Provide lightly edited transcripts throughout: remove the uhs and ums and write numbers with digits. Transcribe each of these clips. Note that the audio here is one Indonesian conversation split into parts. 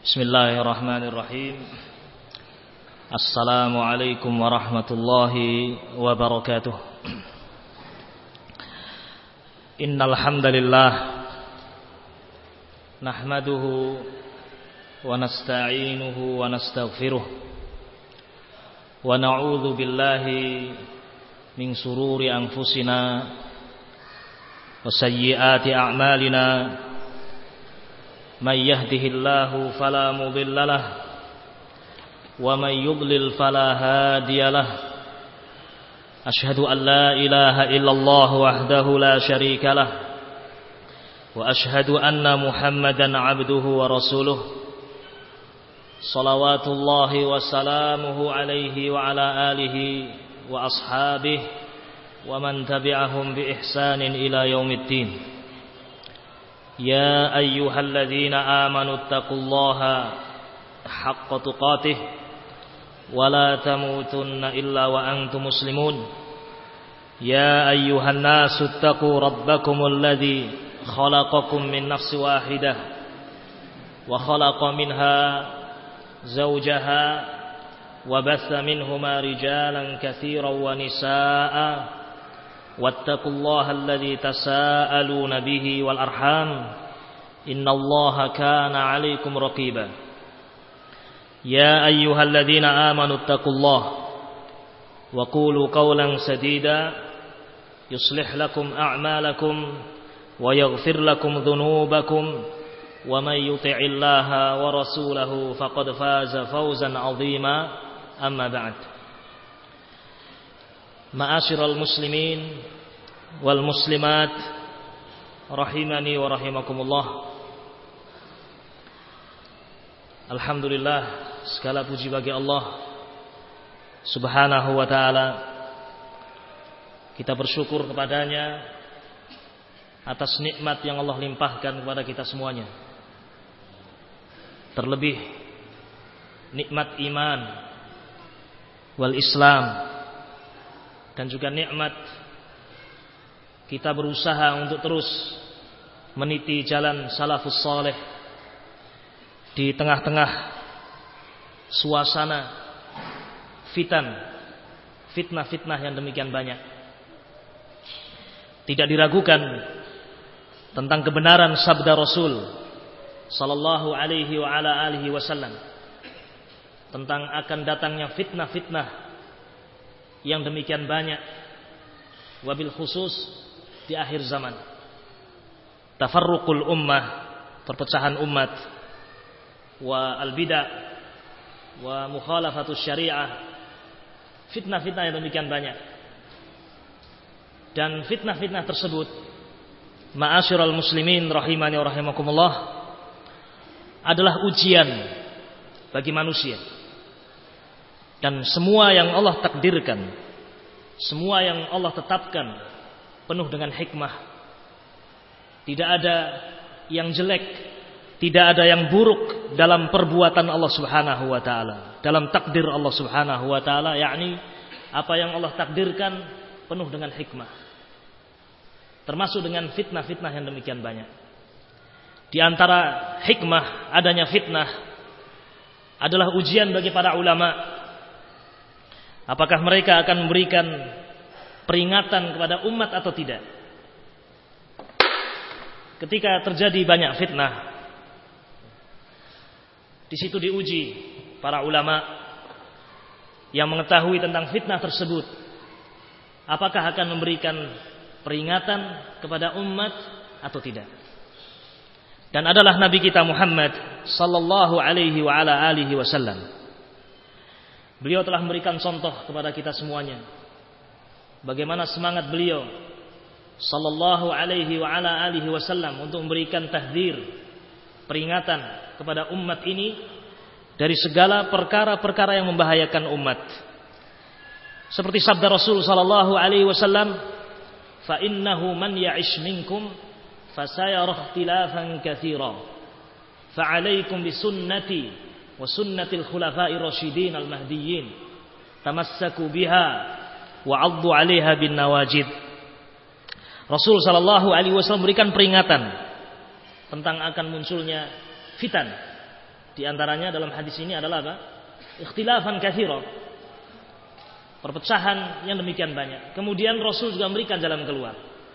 Bismillahirrahmanirrahim. Assalamualaikum warahmatullahi wabarakatuh. Innal hamdalillah nahmaduhu wa nasta'inuhu wa nastaghfiruh wa na'udzu billahi min shururi anfusina wa sayyiati a'malina. من يهده الله فلا مضل له ومن يضلل فلا هادي له أشهد أن لا إله إلا الله وحده لا شريك له وأشهد أن محمدا عبده ورسوله صلوات الله وسلامه عليه وعلى آله وأصحابه ومن تبعهم بإحسان إلى يوم الدين. يا أيها الذين آمنوا اتقوا الله حق تقاته ولا تموتن إلا وأنتم مسلمون. يا أيها الناس اتقوا ربكم الذي خلقكم من نفس واحدة وخلق منها زوجها وبث منهما رجالا كثيرا ونساء واتقوا الله الذي تساءلون به والأرحام إن الله كان عليكم رقيبا. يا أيها الذين آمنوا اتقوا الله وقولوا قولا سديدا يصلح لكم أعمالكم ويغفر لكم ذنوبكم ومن يطع الله ورسوله فقد فاز فوزا عظيما. أما بعد. Ma'asyiral muslimin wal muslimat rahimani wa rahimakumullah. Alhamdulillah, segala puji bagi Allah Subhanahu wa ta'ala. Kita bersyukur kepadanya atas nikmat yang Allah limpahkan kepada kita semuanya. Terlebih nikmat iman wal Islam, dan juga nikmat kita berusaha untuk terus meniti jalan salafus saleh di tengah-tengah suasana fitnah yang demikian banyak. Tidak diragukan tentang kebenaran sabda Rasul sallallahu alaihi wa ala alihi wasallam tentang akan datangnya fitnah yang demikian banyak, wabil khusus di akhir zaman. Tafarruqul ummah, perpecahan umat, wa al-bid'ah wa mukhalafatus syariah. Fitnah-fitnah yang demikian banyak. Dan fitnah-fitnah tersebut, ma'asyiral muslimin rahimani wa rahimakumullah, adalah ujian bagi manusia. Dan semua yang Allah takdirkan, semua yang Allah tetapkan penuh dengan hikmah. Tidak ada yang jelek, tidak ada yang buruk dalam perbuatan Allah Subhanahu wa taala, dalam takdir Allah Subhanahu wa taala, yakni apa yang Allah takdirkan penuh dengan hikmah. Termasuk dengan fitnah-fitnah yang demikian banyak. Di antara hikmah adanya fitnah adalah ujian bagi para ulama. Apakah mereka akan memberikan peringatan kepada umat atau tidak? Ketika terjadi banyak fitnah, di situ diuji para ulama yang mengetahui tentang fitnah tersebut. Apakah akan memberikan peringatan kepada umat atau tidak? Dan adalah Nabi kita Muhammad sallallahu alaihi wa ala alihi wasallam. Beliau telah memberikan contoh kepada kita semuanya. Bagaimana semangat beliau sallallahu alaihi wa ala alihi wasallam untuk memberikan tahdzir, peringatan kepada umat ini dari segala perkara-perkara yang membahayakan umat. Seperti sabda Rasul sallallahu alaihi wasallam, "Fa innahu man ya'ish minkum fasayara ikhtilafan katsira. Fa 'alaikum bisunnati wa sunnatil khulafa'ir rasyidin al-mahdiyyin tamassaku biha wa 'addu 'alaiha bin nawajid." Rasul sallallahu alaihi wasallam memberikan peringatan tentang akan munculnya fitan Di antaranya dalam hadis ini adalah apa? Ikhtilafan katsira. Perpecahan yang demikian banyak. Kemudian Rasul juga memberikan jalan keluar.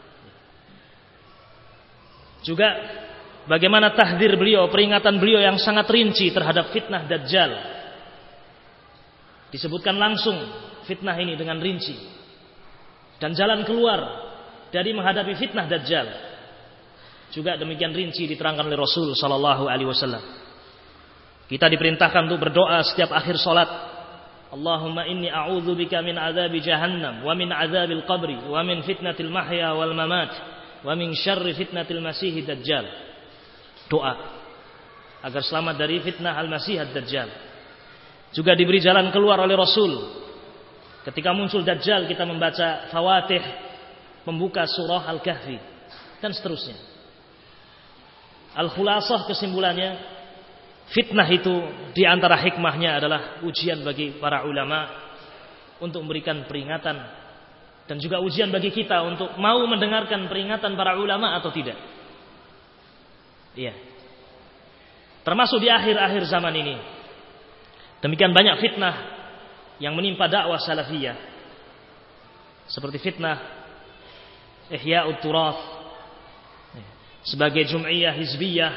Juga bagaimana tahdzir beliau, peringatan beliau yang sangat rinci terhadap fitnah Dajjal. Disebutkan langsung fitnah ini dengan rinci. Dan jalan keluar dari menghadapi fitnah Dajjal juga demikian rinci diterangkan oleh Rasul sallallahu alaihi wasallam. Kita diperintahkan untuk berdoa setiap akhir salat. Allahumma inni a'udzubika min adzabi jahannam wa min adzabil qabri wa min fitnatil mahya wal mamat wa min syarri fitnatil masiihid dajjal. Doa agar selamat dari fitnah al-masih ad-dajjal. Juga diberi jalan keluar oleh Rasul. Ketika muncul dajjal kita membaca Fawatih, membuka surah Al-Kahfi dan seterusnya. Al-khulasah, kesimpulannya, fitnah itu di antara hikmahnya adalah ujian bagi para ulama untuk memberikan peringatan dan juga ujian bagi kita untuk mau mendengarkan peringatan para ulama atau tidak. Iya. Termasuk di akhir-akhir zaman ini. Demikian banyak fitnah yang menimpa dakwah salafiyah. Seperti fitnah Ihya'ut Turath sebagai jum'iyah hizbiyah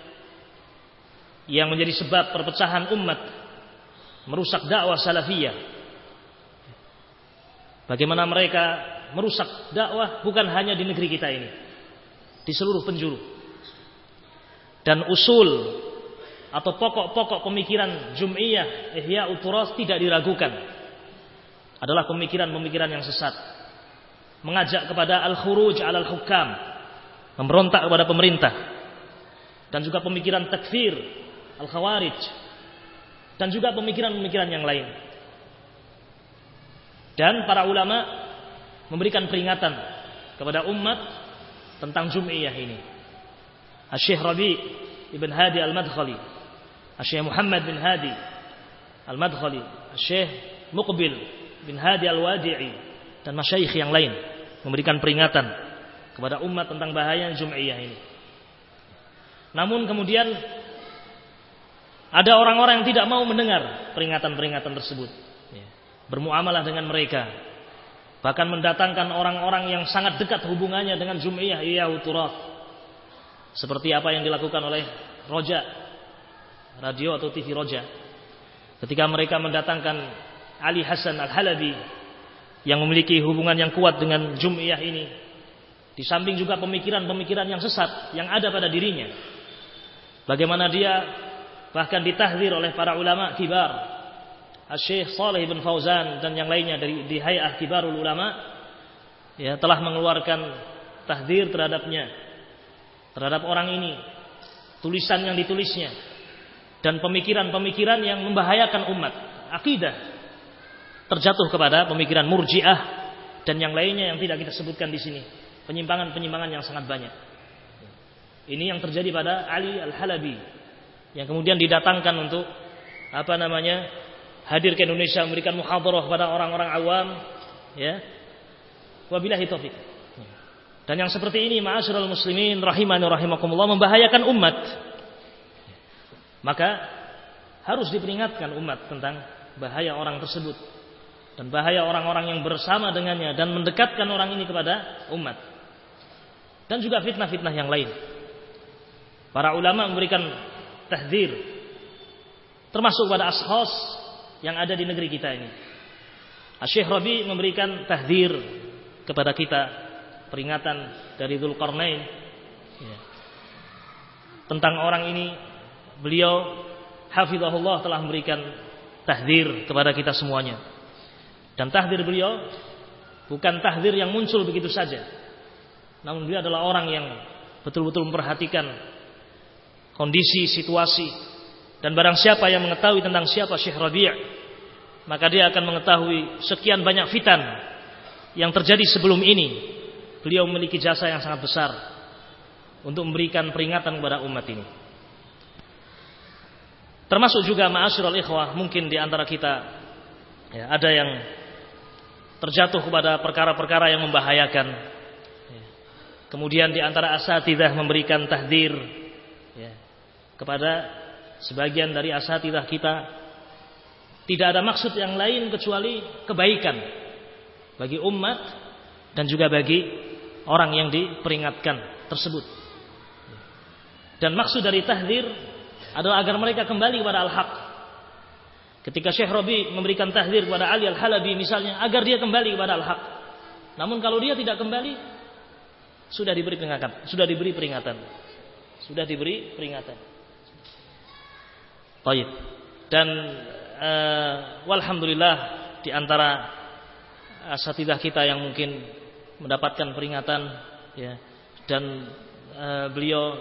yang menjadi sebab perpecahan umat, merusak dakwah salafiyah. Bagaimana mereka merusak dakwah bukan hanya di negeri kita ini, di seluruh penjuru. Dan usul atau pokok-pokok pemikiran Jum'iyah Ihya'ut Turath tidak diragukan. Adalah pemikiran-pemikiran yang sesat. Mengajak kepada al-khuruj 'alal hukam, memberontak kepada pemerintah. Dan juga pemikiran takfir, al-khawarij, dan juga pemikiran-pemikiran yang lain. Dan para ulama memberikan peringatan kepada umat tentang Jum'iyah ini. Asy-Syaikh Rabi' Ibn Hadi Al-Madkhali, Asy-Syaikh Muhammad bin Hadi Al-Madkhali, Asy-Syaikh Muqbil bin Hadi Al-Wadi'i, dan masyayikh yang lain memberikan peringatan kepada umat tentang bahaya Jum'iyah ini. Namun kemudian ada orang-orang yang tidak mau mendengar peringatan-peringatan tersebut, bermuamalah dengan mereka, bahkan mendatangkan orang-orang yang sangat dekat hubungannya dengan Jum'iyah Ihya'ut Turath, seperti apa yang dilakukan oleh Roja, radio atau TV Roja, ketika mereka mendatangkan Ali Hasan Al-Halabi yang memiliki hubungan yang kuat dengan Jum'iyah ini, di samping juga pemikiran-pemikiran yang sesat yang ada pada dirinya. Bagaimana dia bahkan ditahdzir oleh para ulama kibar, Asy-Syaikh Shalih bin Fauzan dan yang lainnya di Hay'ah Kibarul Ulama, ya, telah mengeluarkan tahdzir terhadapnya, terhadap orang ini, tulisan yang ditulisnya, dan pemikiran-pemikiran yang membahayakan umat, akidah, terjatuh kepada pemikiran Murji'ah dan yang lainnya yang tidak kita sebutkan di sini, penyimpangan-penyimpangan yang sangat banyak. Ini yang terjadi pada Ali Al-Halabi yang kemudian didatangkan untuk hadir ke Indonesia memberikan muhadharah kepada orang-orang awam, ya. Wabillahi taufik. Dan yang seperti ini, ma'asyiral muslimin rahimani rahimakumullah, membahayakan umat. Maka harus diperingatkan umat tentang bahaya orang tersebut dan bahaya orang-orang yang bersama dengannya dan mendekatkan orang ini kepada umat. Dan juga fitnah-fitnah yang lain. Para ulama memberikan tahdzir termasuk pada ashkhas yang ada di negeri kita ini. Asy-Syaikh Rabi memberikan tahdzir kepada kita, peringatan dari Dzulqarnain, ya, tentang orang ini. Beliau hafizahullah telah memberikan tahdzir kepada kita semuanya. Dan tahdzir beliau bukan tahdzir yang muncul begitu saja, namun beliau adalah orang yang betul-betul memperhatikan kondisi, situasi. Dan barang siapa yang mengetahui tentang siapa Syekh Rabi', maka dia akan mengetahui sekian banyak fitan yang terjadi sebelum ini. Beliau memiliki jasa yang sangat besar untuk memberikan peringatan kepada umat ini. Termasuk juga ma'asyiral ikhwah, mungkin di antara kita, ya, ada yang terjatuh kepada perkara-perkara yang membahayakan. Kemudian di antara asatidzah memberikan tahdzir, ya, kepada sebagian dari asatidzah kita, tidak ada maksud yang lain kecuali kebaikan bagi umat dan juga bagi orang yang diperingatkan tersebut. Dan maksud dari tahdzir adalah agar mereka kembali kepada al-haq. Ketika Syekh Rabi memberikan tahdzir kepada Ali Al-Halabi misalnya, agar dia kembali kepada al-haq. Namun kalau dia tidak kembali, sudah diberi peringatan. Baik. Dan walhamdulillah di antara asatidzah kita yang mungkin mendapatkan peringatan, ya, dan beliau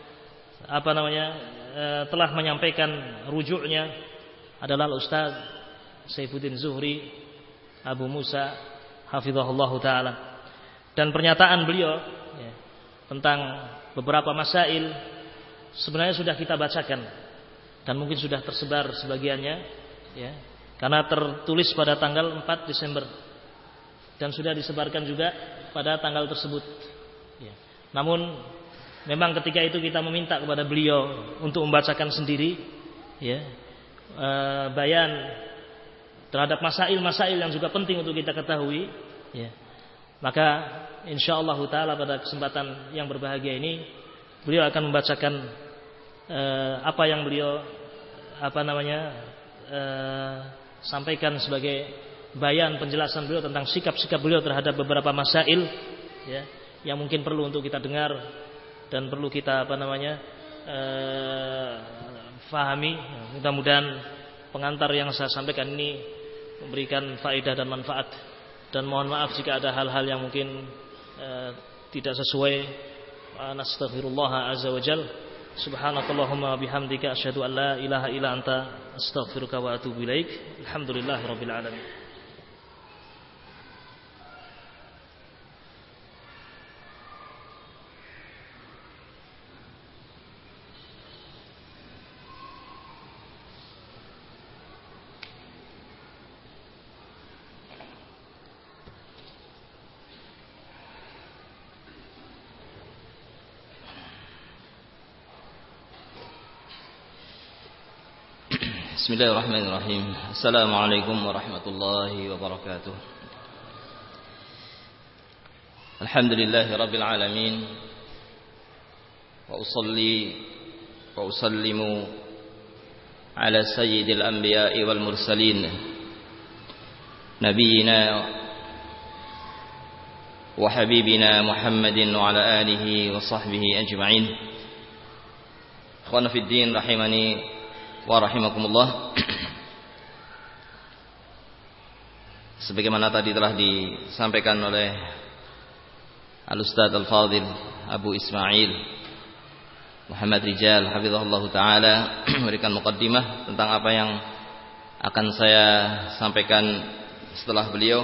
telah menyampaikan rujuknya adalah Ustaz Saifuddin Zuhri Abu Musa hafizahullah taala. Dan pernyataan beliau, ya, tentang beberapa masail sebenarnya sudah kita bacakan dan mungkin sudah tersebar sebagiannya, ya, karena tertulis pada tanggal 4 Desember dan sudah disebarkan juga pada tanggal tersebut, ya. Namun memang ketika itu kita meminta kepada beliau untuk membacakan sendiri, ya, bayan terhadap masail-masail yang juga penting untuk kita ketahui, ya. Maka insyaallah taala pada kesempatan yang berbahagia ini beliau akan membacakan apa yang beliau sampaikan sebagai bayan penjelasan beliau tentang sikap-sikap beliau terhadap beberapa masail, ya, yang mungkin perlu untuk kita dengar dan perlu kita fahami. Mudah-mudahan pengantar yang saya sampaikan ini memberikan faedah dan manfaat. Dan mohon maaf jika ada hal-hal yang mungkin tidak sesuai. Nastaghfirullah azza wajal. Subhanakallahumma bihamdika asyhadu an la ilaha illa anta astaghfiruka wa atubu ilaik. Alhamdulillahirabbil alamin. Bismillahirrahmanirrahim. Assalamualaikum warahmatullahi wabarakatuh. Alhamdulillahi rabbil alamin. Wa usalli wa usallimu ala sayyidil anbiya'i wal mursalin nabiyyina wa habibina Muhammadin wa ala alihi wa sahbihi ajma'in. Ikhwan fid din rahimani wa rahimakumullah. Sebagaimana tadi telah disampaikan oleh Al-Ustaz Al-Fadhil Abu Ismail Muhammad Rijal hafizahullah taala memberikan muqaddimah tentang apa yang akan saya sampaikan setelah beliau.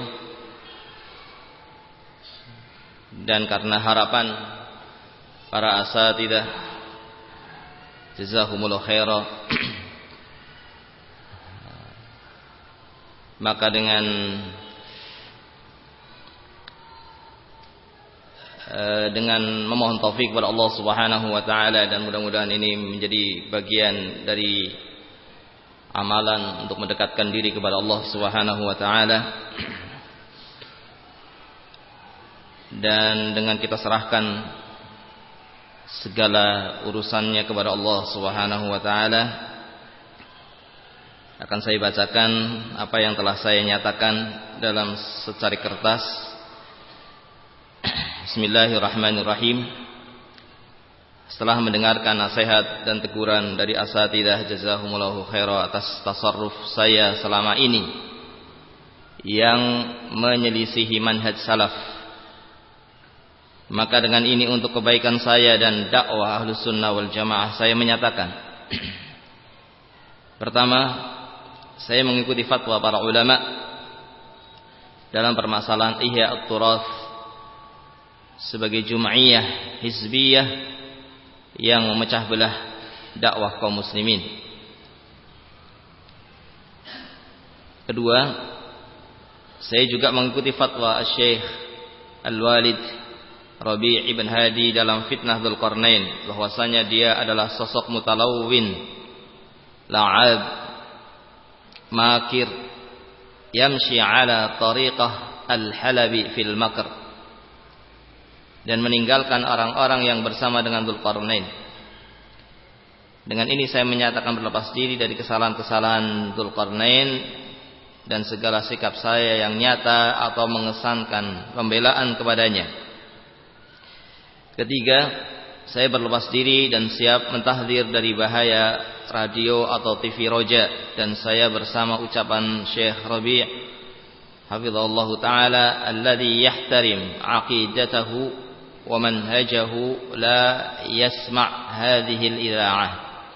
Dan karena harapan para asatidzah jazahumullah khairan, maka dengan memohon taufik kepada Allah Subhanahu wa taala, dan mudah-mudahan ini menjadi bagian dari amalan untuk mendekatkan diri kepada Allah Subhanahu wa taala, dan dengan kita serahkan segala urusannya kepada Allah Subhanahu wa taala, akan saya bacakan apa yang telah saya nyatakan dalam secari kertas. Bismillahirrahmanirrahim. Setelah mendengarkan nasihat dan teguran dari asatidzah jazahumullahu khairan atas tasarruf saya selama ini yang menyelisihi manhaj salaf, maka dengan ini untuk kebaikan saya dan dakwah Ahlus Sunnah wal Jamaah, saya menyatakan pertama, saya mengikuti fatwa para ulama dalam permasalahan Ihya at-Turath sebagai jum'iyah hizbiyah yang memecah belah dakwah kaum muslimin. Kedua, saya juga mengikuti fatwa Syekh Al-Walid Rabi' ibn Hadi dalam fitnah Dzulqarnain, bahwasanya dia adalah sosok mutalawwin la'ab, makir, yamshi ala tariqah al-halabi fil makr, dan meninggalkan orang-orang yang bersama dengan Dzulqarnain. Dengan ini saya menyatakan berlepas diri dari kesalahan-kesalahan Dzulqarnain dan segala sikap saya yang nyata atau mengesankan pembelaan kepadanya. Ketiga, saya berlepas diri dan siap mentahdzir dari bahaya radio atau TV roja, dan saya bersama ucapan Syekh Rabi' hafizahullahu taala, alladzi yahtarim aqidatahu wa manhajahu la yasma' hadhihi al-idha'ah.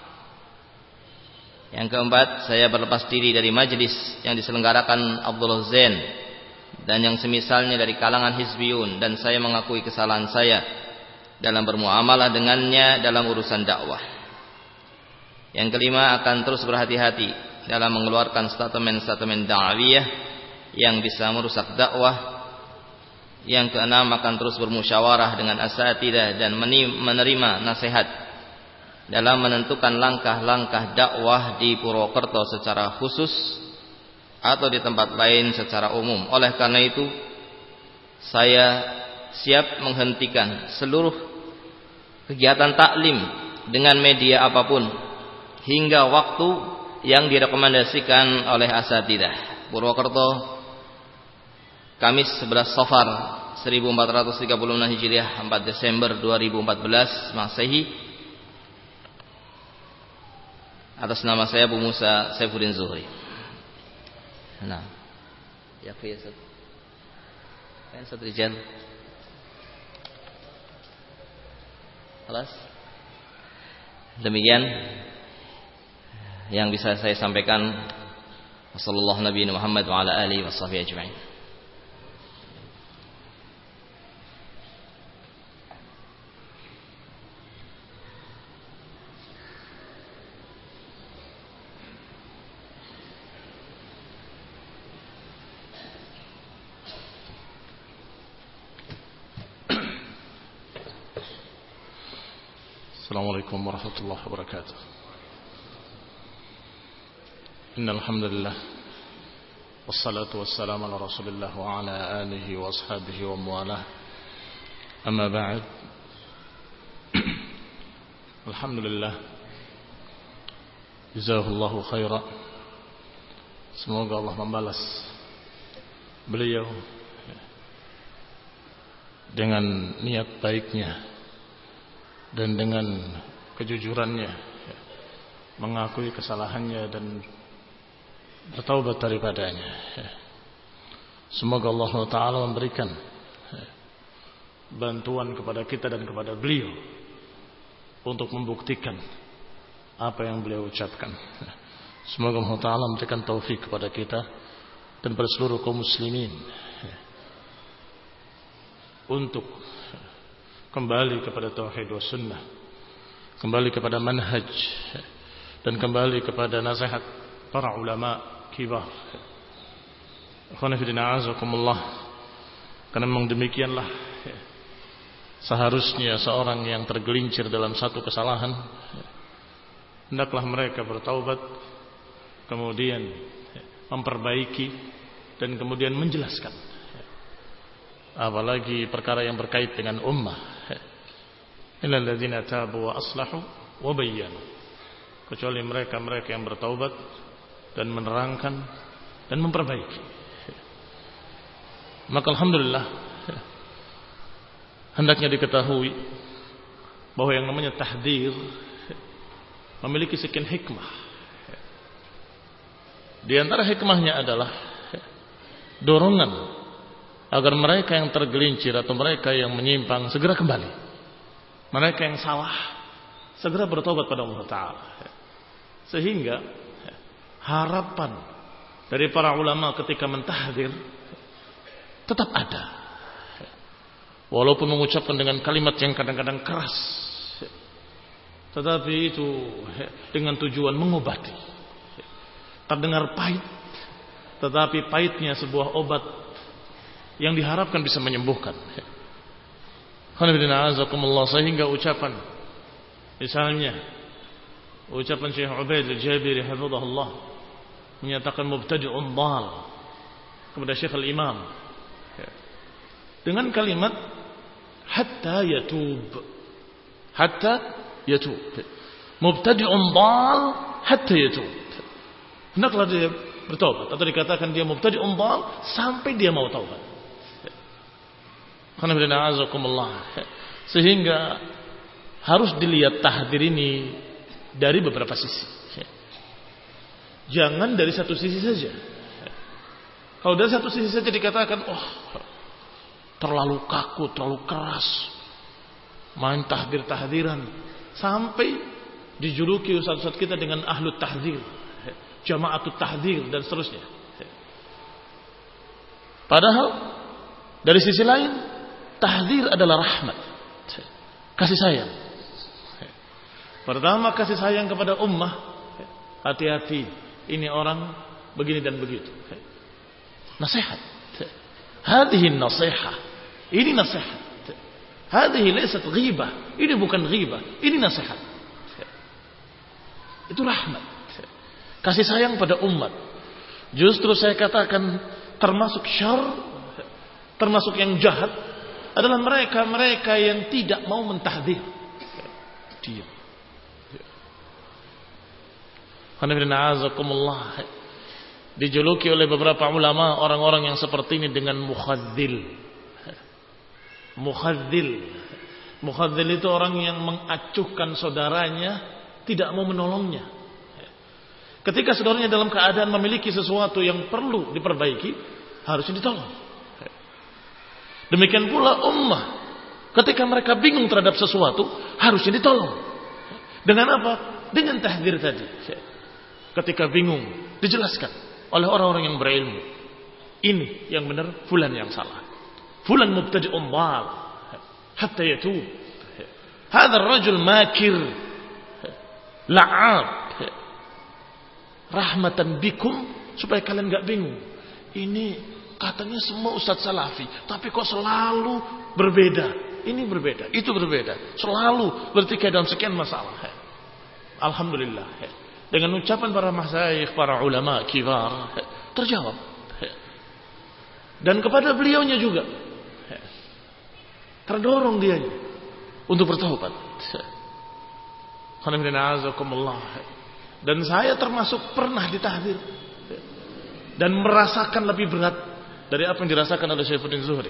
Yang keempat, saya berlepas diri dari majlis yang diselenggarakan Abdullah Zain dan yang semisalnya dari kalangan hizbiyun, dan saya mengakui kesalahan saya dalam bermuamalah dengannya dalam urusan dakwah. Yang kelima, akan terus berhati-hati dalam mengeluarkan statement-statement da'wiyah yang bisa merusak dakwah. Yang keenam, akan terus bermusyawarah dengan asatidzah dan menerima nasihat dalam menentukan langkah-langkah dakwah di Purwokerto secara khusus atau di tempat lain secara umum. Oleh karena itu, saya siap menghentikan seluruh kegiatan taklim dengan media apapun hingga waktu yang direkomendasikan oleh asatidzah. Purwokerto, Kamis 11 Safar 1436 Hijriah, 4 Desember 2014 Masehi. Atas nama saya Abu Musa Saifuddin Zuhri. Nah, ya Ustaz. Kan Ustaz Rijal. Kelas. Demikian yang bisa saya sampaikan. Wassallallahu nabiyana Muhammad wa ala alihi washabbihi ajma'in. Assalamualaikum warahmatullahi wabarakatuh. Innal hamdalillah wassalatu wassalamu ala Rasulillah wa ala alihi wa ashabihi wa mawalah. Amma ba'd. Alhamdulillah. Jazakallahu khairan. Semoga Allah membalas beliau dengan niat baiknya dan dengan kejujurannya mengakui kesalahannya dan bertaubat daripadanya. Semoga Allah Ta'ala memberikan bantuan kepada kita dan kepada beliau untuk membuktikan apa yang beliau ucapkan. Semoga Allah Ta'ala memberikan taufik kepada kita dan kepada seluruh kaum muslimin untuk kembali kepada tauhid wa sunnah, kembali kepada manhaj, dan kembali kepada nasihat para ulama kibar. Ikhwan fillah azakumullah. Karena memang demikianlah seharusnya seorang yang tergelincir dalam satu kesalahan, hendaklah mereka bertaubat, kemudian memperbaiki, dan kemudian menjelaskan. Apalagi perkara yang berkait dengan ummah. Illal ladzina tabu wa aslahu wa bayyanu. Kecuali mereka-mereka yang bertaubat dan menerangkan dan memperbaiki. Maka alhamdulillah, hendaknya diketahui bahwa yang namanya tahdzir memiliki sekian hikmah. Di antara hikmahnya adalah dorongan agar mereka yang tergelincir atau mereka yang menyimpang segera kembali. Mereka yang salah segera bertobat pada Allah Ta'ala. Sehingga harapan dari para ulama ketika mentahdzir tetap ada. Walaupun mengucapkan dengan kalimat yang kadang-kadang keras, tetapi itu dengan tujuan mengobati. Terdengar pahit, tetapi pahitnya sebuah obat yang diharapkan bisa menyembuhkan. Sehingga ucapan misalnya Ucapan Syekh Ubaid al-Jabiri hafizahullah menyatakan mubtadi'un dhal kepada Syekh al-Imam dengan kalimat hatta yatub. Hatta yatub. Mubtadi'un dhal hatta yatub. Hendaklah dia bertaubat, atau dikatakan dia mubtadi'un dhal sampai dia mau taubat. Sehingga harus dilihat tahdzir ini dari beberapa sisi. Jangan dari satu sisi saja. Kalau dari satu sisi saja dikatakan, oh, terlalu kaku, terlalu keras, main tahdzir-tahdziran, sampai dijuluki ustaz-ustaz kita dengan ahlut tahdzir, jama'atut tahdzir dan seterusnya. Padahal dari sisi lain, tahdzir adalah rahmat, kasih sayang. Pertama, kasih sayang kepada ummah. Hati-hati, ini orang begini dan begitu. Nasihat. Hadhihi nasihat. Ini nasihat. Hadhihi laysat ghibah. Ini bukan ghibah, ini nasihat. Itu rahmat. Kasih sayang pada umat. Justru saya katakan termasuk syarr, termasuk yang jahat adalah mereka-mereka yang tidak mau mentahdzir. Diam. Dijuluki oleh beberapa ulama orang-orang yang seperti ini dengan mukhadzil. Mukhadzil itu orang yang mengacuhkan saudaranya, tidak mau menolongnya. Ketika saudaranya dalam keadaan memiliki sesuatu yang perlu diperbaiki, harusnya ditolong. Demikian pula ummah, ketika mereka bingung terhadap sesuatu, harusnya ditolong. Dengan apa? Dengan tahdzir tadi. Ketika bingung, dijelaskan oleh orang-orang yang berilmu. Ini yang benar, fulan yang salah. Fulan mubtadi'un dhal hatta yatub. Hadha ar-rajul makir la'ab. Rahmatan bikum, supaya kalian enggak bingung. Ini katanya semua ustaz salafi, tapi kok selalu berbeda. Ini berbeda, itu berbeda. Selalu bertikai dalam sekian masalah. Alhamdulillah. Dengan ucapan para masyayikh, para ulama kibar, terjawab. Dan kepada beliaunya juga terdorong dia untuk bertaubat. Dan saya termasuk pernah ditahdzir dan merasakan lebih berat dari apa yang dirasakan oleh Syaifuddin Zuhri.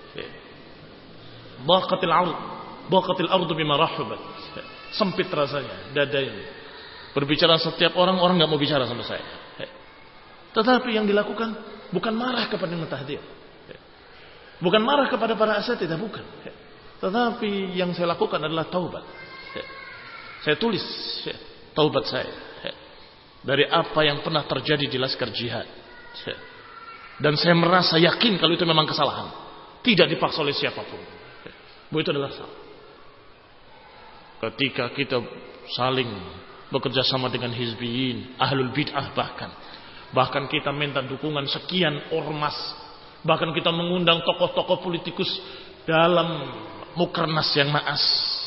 Dhaqatil ardu bima rahabat. Sempit rasanya dadanya. Berbicara setiap orang enggak mau bicara sama saya. Tetapi yang dilakukan bukan marah kepada yang mentahdzir. Bukan marah kepada para asatidzah, bukan. Tetapi yang saya lakukan adalah taubat. Saya tulis taubat saya dari apa yang pernah terjadi di laskar jihad. Dan saya merasa yakin kalau itu memang kesalahan. Tidak dipaksa oleh siapapun. Bahwa itu adalah salah. Ketika kita saling bekerja sama dengan hizbiyin, ahlul bid'ah bahkan kita minta dukungan sekian ormas, bahkan kita mengundang tokoh-tokoh politikus dalam mukernas yang naas.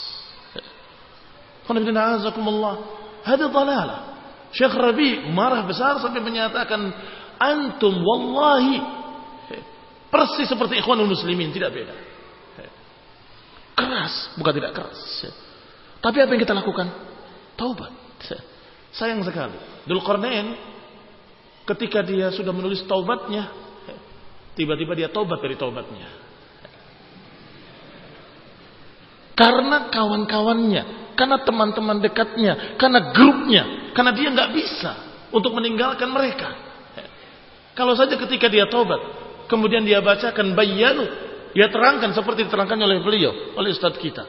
Hada dhalalah. Syekh Rabi marah besar sampai menyatakan, antum wallahi persis seperti ikhwanul muslimin, tidak beda. Keras, bukan tidak keras. Tapi apa yang kita lakukan? Taubat. Sayang sekali, Dzulqarnain ketika dia sudah menulis taubatnya, tiba-tiba dia taubat dari taubatnya. Karena kawan-kawannya, karena teman-teman dekatnya, karena grupnya, karena dia nggak bisa untuk meninggalkan mereka. Kalau saja ketika dia taubat, kemudian dia bacakan bayanu, dia terangkan seperti diterangkan oleh beliau, oleh ustaz kita.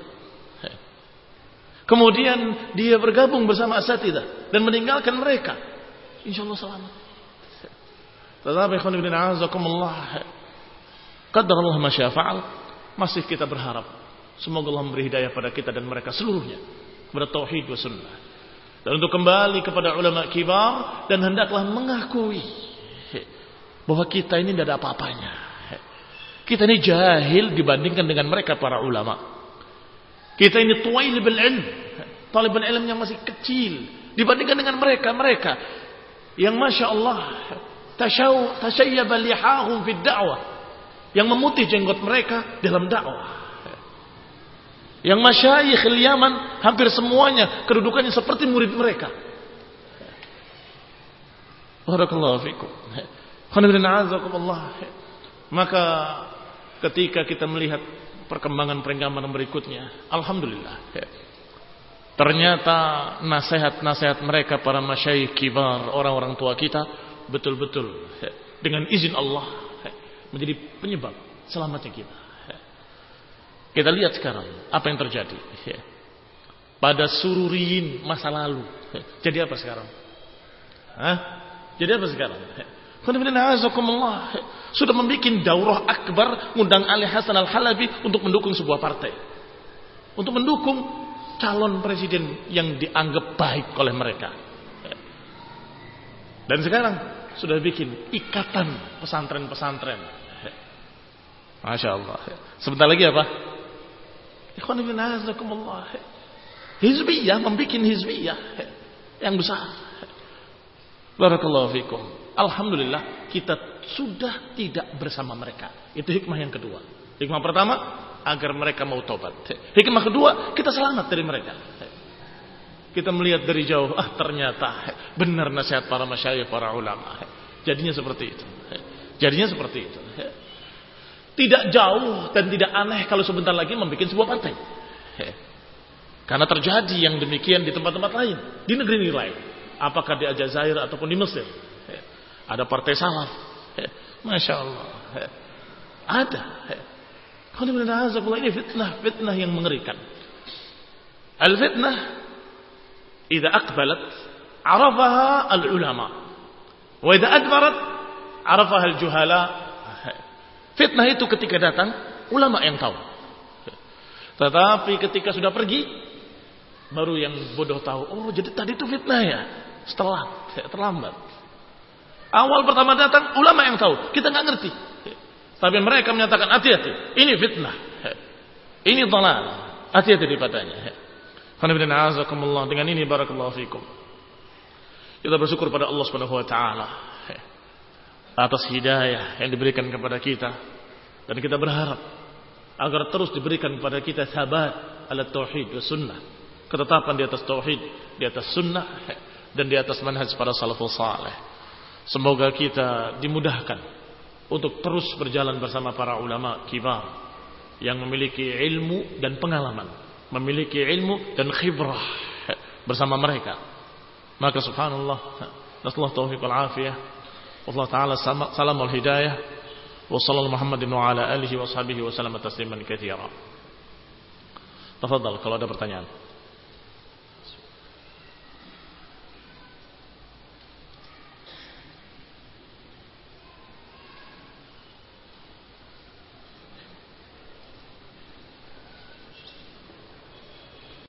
Kemudian dia bergabung bersama asatidzah dan meninggalkan mereka, insyaallah selamat. Tetapi ikhwan fillah a'azakumullah, qadarullah ma syaa fa'al, masih kita berharap semoga Allah memberi hidayah pada kita dan mereka seluruhnya kepada tauhid wa sunnah, dan untuk kembali kepada ulama kibar, dan hendaklah mengakui bahwa kita ini tidak ada apa-apanya. Kita ini jahil dibandingkan dengan mereka para ulama. Kita ini tuwailibul ilm, talibul ilm yang masih kecil, dibandingkan dengan mereka yang Masya Allah tashayyaba lihahum fid da'wah, yang memutih jenggot mereka dalam dakwah. Yang masyayikh Yaman hampir semuanya kedudukannya seperti murid mereka. Barakallahu fikum. Maka ketika kita melihat perkembangan berikutnya, alhamdulillah, ternyata nasihat-nasihat mereka para masyayikh kibar, orang-orang tua kita, betul-betul dengan izin Allah menjadi penyebab selamatnya kita. Kita lihat sekarang apa yang terjadi pada sururiyin masa lalu. Jadi apa sekarang? Jadi apa sekarang? Sudah membuat daurah akbar, ngundang Ali Hasan Al-Halabi untuk mendukung sebuah partai, untuk mendukung calon presiden yang dianggap baik oleh mereka. Dan sekarang sudah bikin ikatan pesantren-pesantren. Masya Allah. Sebentar lagi apa? Hizbiyah, membuat hizbiyah yang besar. Barakallahu fikum. Alhamdulillah kita sudah tidak bersama mereka. Itu hikmah yang kedua. Hikmah pertama, agar mereka mau tobat. Hikmah kedua, kita selamat dari mereka. Kita melihat dari jauh, ternyata benar nasihat para masyayikh, para ulama. Jadinya seperti itu. Tidak jauh dan tidak aneh kalau sebentar lagi membuat sebuah partai. Karena terjadi yang demikian di tempat-tempat lain, di negeri lain. Apakah di Aljazair ataupun di Mesir. Ada partai salaf. Masya Allah. Ada. Ini fitnah yang mengerikan. Al-fitnah idza aqbalat arafaha al-ulama wa idza adbarat arafaha al-juhala. Fitnah itu ketika datang ulama yang tahu. Tetapi ketika sudah pergi baru yang bodoh tahu. Oh, jadi tadi itu fitnah ya. Setelah terlambat. Awal pertama datang ulama yang tahu, kita nggak ngerti. Tapi mereka menyatakan hati-hati, ini fitnah, ini dhalal, hati-hati daripadanya. Dengan ini barakallahu fikum. Kita bersyukur pada Allah Subhanahu wa taala atas hidayah yang diberikan kepada kita, dan kita berharap agar terus diberikan kepada kita sabat ala tauhid wa sunnah, ketetapan di atas tauhid, di atas sunnah, dan di atas manhaj para salafus saleh. Semoga kita dimudahkan untuk terus berjalan bersama para ulama kibar yang memiliki ilmu dan pengalaman, memiliki ilmu dan khibrah bersama mereka. Maka subhanallah, nasallahu taufiq wal afiyah, wallahu taala salamul hidayah, wa sallallahu Muhammadin wa ala alihi wa sahbihi wa sallam tasliman katsira. Tafadhal kalau ada pertanyaan.